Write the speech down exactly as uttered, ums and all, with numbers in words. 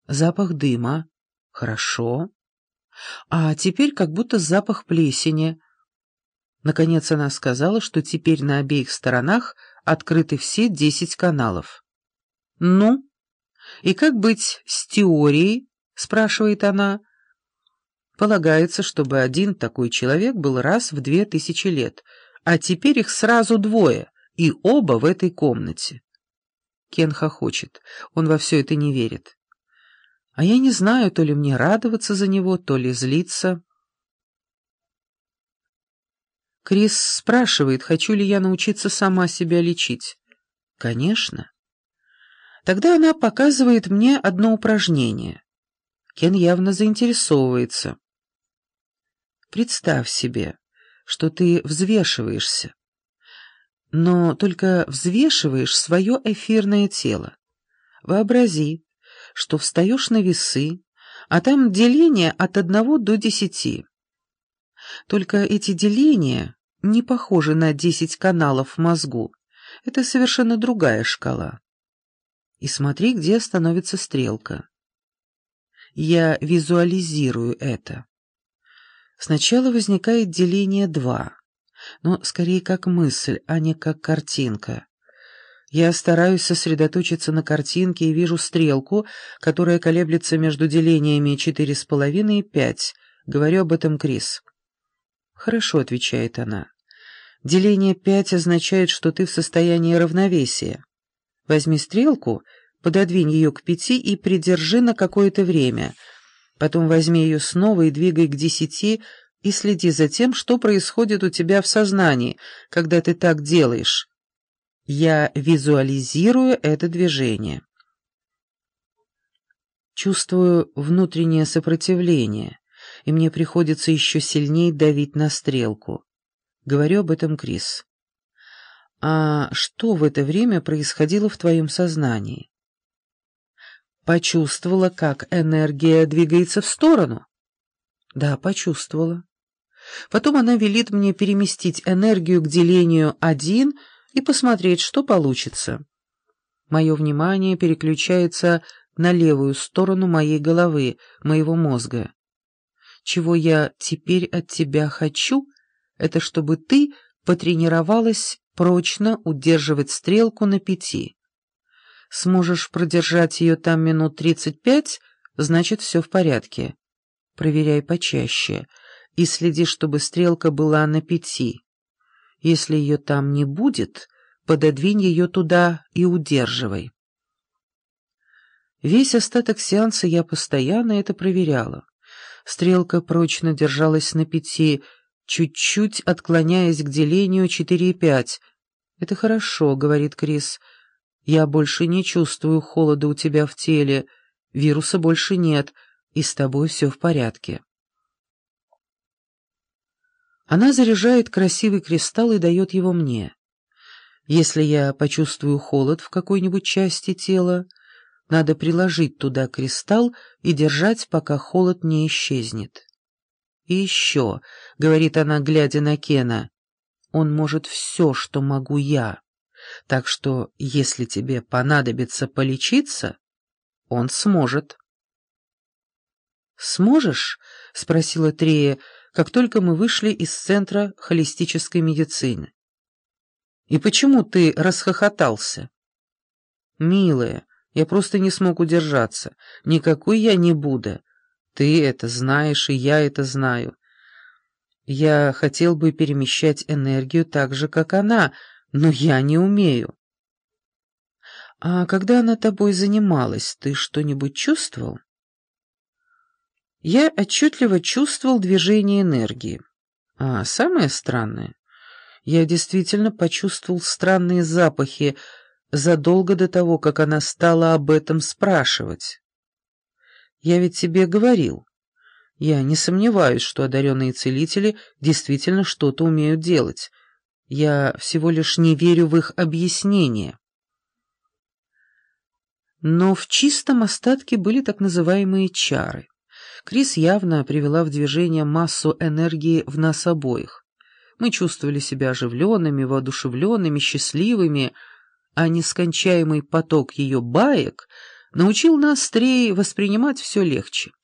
Запах дыма. Хорошо. А теперь как будто запах плесени. Наконец она сказала, что теперь на обеих сторонах открыты все десять каналов. «Ну, и как быть с теорией?» — спрашивает она. Полагается, чтобы один такой человек был раз в две тысячи лет, а теперь их сразу двое, и оба в этой комнате. Кен хохочет, он во все это не верит. А я не знаю, то ли мне радоваться за него, то ли злиться. Крис спрашивает, хочу ли я научиться сама себя лечить. Конечно. Тогда она показывает мне одно упражнение. Кен явно заинтересовывается. Представь себе, что ты взвешиваешься, но только взвешиваешь свое эфирное тело. Вообрази, что встаешь на весы, а там деление от одного до десяти. Только эти деления не похожи на десять каналов в мозгу. Это совершенно другая шкала. И смотри, где становится стрелка. Я визуализирую это. Сначала возникает деление два, но скорее как мысль, а не как картинка. Я стараюсь сосредоточиться на картинке и вижу стрелку, которая колеблется между делениями четыре с половиной и пять. Говорю об этом Крис. «Хорошо», — отвечает она. «Деление пять означает, что ты в состоянии равновесия. Возьми стрелку, пододвинь ее к пяти и придержи на какое-то время. Потом возьми ее снова и двигай к десяти, и следи за тем, что происходит у тебя в сознании, когда ты так делаешь. Я визуализирую это движение. Чувствую внутреннее сопротивление, и мне приходится еще сильнее давить на стрелку. Говорю об этом Крис. А что в это время происходило в твоем сознании? Почувствовала, как энергия двигается в сторону? Да, почувствовала. Потом она велит мне переместить энергию к делению один и посмотреть, что получится. Мое внимание переключается на левую сторону моей головы, моего мозга. Чего я теперь от тебя хочу, это чтобы ты потренировалась прочно удерживать стрелку на пяти. Сможешь продержать ее там минут тридцать пять, значит, все в порядке. Проверяй почаще и следи, чтобы стрелка была на пяти. Если ее там не будет, пододвинь ее туда и удерживай. Весь остаток сеанса я постоянно это проверяла. Стрелка прочно держалась на пяти, чуть-чуть отклоняясь к делению четыре и пять. «Это хорошо», — говорит Крис. «Я больше не чувствую холода у тебя в теле, вируса больше нет, и с тобой все в порядке». Она заряжает красивый кристалл и дает его мне. Если я почувствую холод в какой-нибудь части тела, надо приложить туда кристалл и держать, пока холод не исчезнет. «И еще», — говорит она, глядя на Кена, — «он может все, что могу я, так что, если тебе понадобится полечиться, он сможет». «Сможешь?» — спросила Трея, как только мы вышли из центра холистической медицины. «И почему ты расхохотался?» «Милая, я просто не смог удержаться. Никакой я не Будда. Ты это знаешь, и я это знаю. Я хотел бы перемещать энергию так же, как она, но я не умею». «А когда она тобой занималась, ты что-нибудь чувствовал?» Я отчетливо чувствовал движение энергии. А самое странное, я действительно почувствовал странные запахи задолго до того, как она стала об этом спрашивать. Я ведь тебе говорил. Я не сомневаюсь, что одаренные целители действительно что-то умеют делать. Я всего лишь не верю в их объяснение. Но в чистом остатке были так называемые чары. Крис явно привела в движение массу энергии в нас обоих. Мы чувствовали себя оживленными, воодушевленными, счастливыми, а нескончаемый поток ее баек научил нас, Стрей, воспринимать все легче.